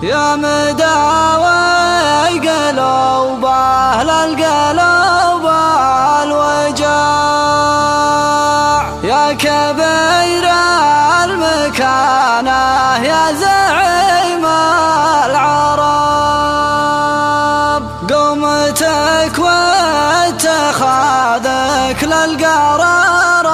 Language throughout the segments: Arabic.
يا مداوي قلوب أهل القلوب الوجاع، يا كبير المكانة يا زعيم العرب، قومتك واتخاذك للقرار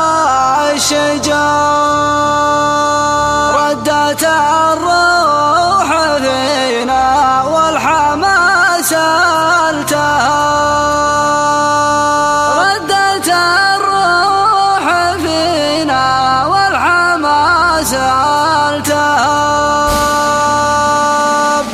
الشجاع، ردت الروح فينا والحماس التهاب، ردت الروح فينا والحماس التهاب،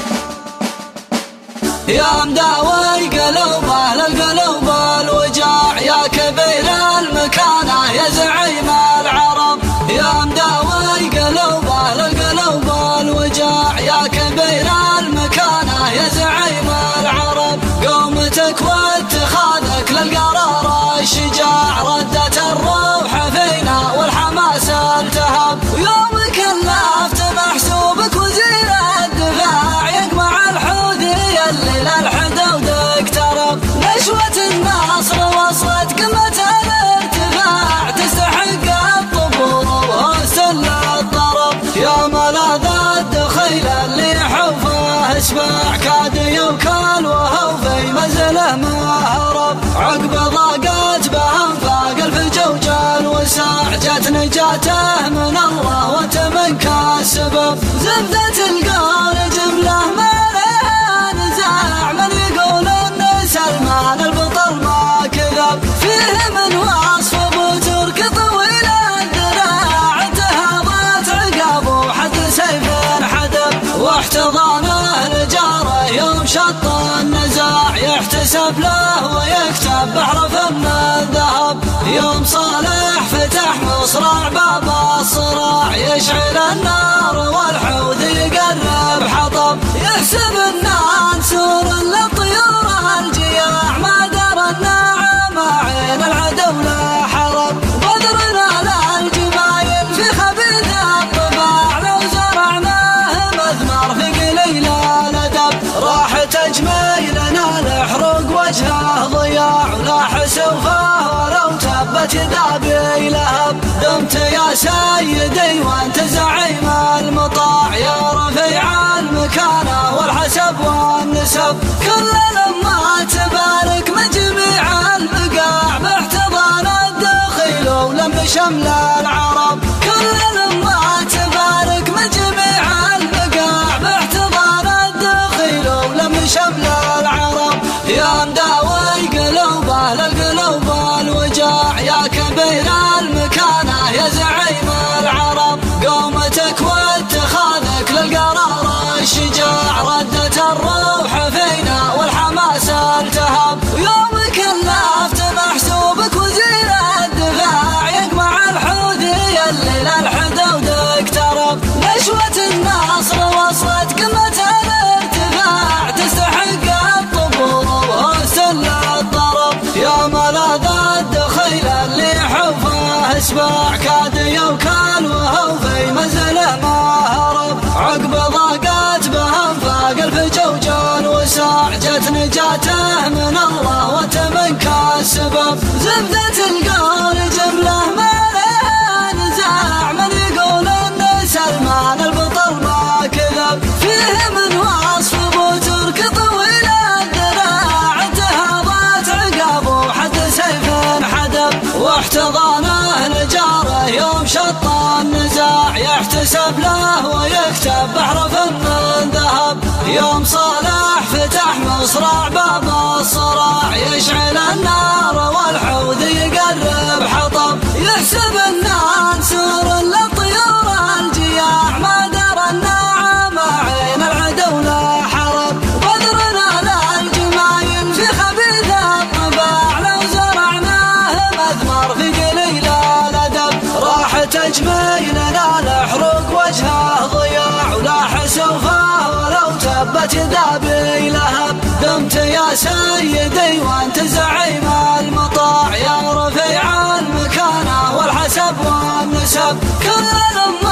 يا مداوي قلوب أهل القلوب الوجاع، يا كبير المكانة يا زعيم العرب، يا مداوي قلوب أهل القلوب الوجاع، يا كبير المكانة يا زعيم العرب، قومتك واتخاذك للقرار الشجاع، ردت الروح فينا والحماس التهاب، يومك كلفت محسوبك وزير الدفاع، يجمع الحوثي اللي للحدود اقترب، نشوة النصر وصلت قمة الارتفاع، تستحق الطبول وسل الضرب، يا ملاذ الدخيل اللي حوفه اسمع، كاد يوكل وهو في منزله ما هرب، عقب ضاقت بهم فاق الفجوج الوساع، جت نجاته من الله وتمنك السبب، زبدة القول جمله ما لها نزاع، من يقول ان سلمان البطل ما كذب، فيه من وصف ابو ترك طويل الذراع، انتهضت عقابه حد سيف حدب، واحتضانه نجاره يوم شط النزاع، يحتسب له ويكتب بحرف من الذهب، يوم صالح فتح مصراع باب الصراع، يشعل النار والحوثي يقرب حطب، يحسب النار سور للطيور الجياع، ما درى الناعم عين العدو لا حرب، بذرنا للجمايل في خبيث الطباع، لو زرعناه مثمر في قليل الادب، راحت اجميلنا الحروق وجهه ضياع، ولاح سوفه ولو تبت يدا بلهب، دمت يا سيدي وانت زعيم المطاع، يا رفيع المكانة والحسب والنسب، كل لما تبارك من جميع البقاع، باحتضان الدخيل ولم شمل العرب، كل لما تبارك من جميع البقاع، باحتضان الدخيل ولم شمل العرب، يا مداوي قلوب أهل القلوب الوجاع، يا كبير المكانة يا زعيم العرب، قومتك واتخاذك للقرار الشجاع، ردت الروح فينا والحماس التهاب، يومك كلفت محسوبك وزير الدفاع، يجمع الحوثي اللي للحدود اقترب، نشوة النصر وصلت قمة الارتفاع، تستحق الطبول وسل الضرب، يا ملاذ الدخيل اللي حوفه اسمع، كاد يوكل وهو في منزله ما هرب، عقب ضاقت بهم فاق الفجوج الوساع، جت نجاته من الله وتمنك السبب، زبدة القول جمله ما لها نزاع، من يقول ان سلمان البطل ما كذب، فيه من وصف ابو ترك طويل الذراع، انتهضت عقابه حد سيف حدب، واحتضانه نجاره يوم شط النزاع، يحتسب له ويكتب بحرف من ذهب، يوم صالح فتح مصراع باب الصراع، يشعل النار والحوثي يقرب حطب، يحسب النار سور للطيور الجياع، ما درى الناعم عين العدو لا حرب، بذرنا للجمايل في خبيث الطباع، لو زرعناه مثمر في قليل الادب، راحت اجميلنا الحروق وجهه ضياع، ولاح سوفه ولو تبت يدا بلهب، دمت يا سيدي وانت زعيم المطاع، يا رفيع المكانة والحسب والنسب، كل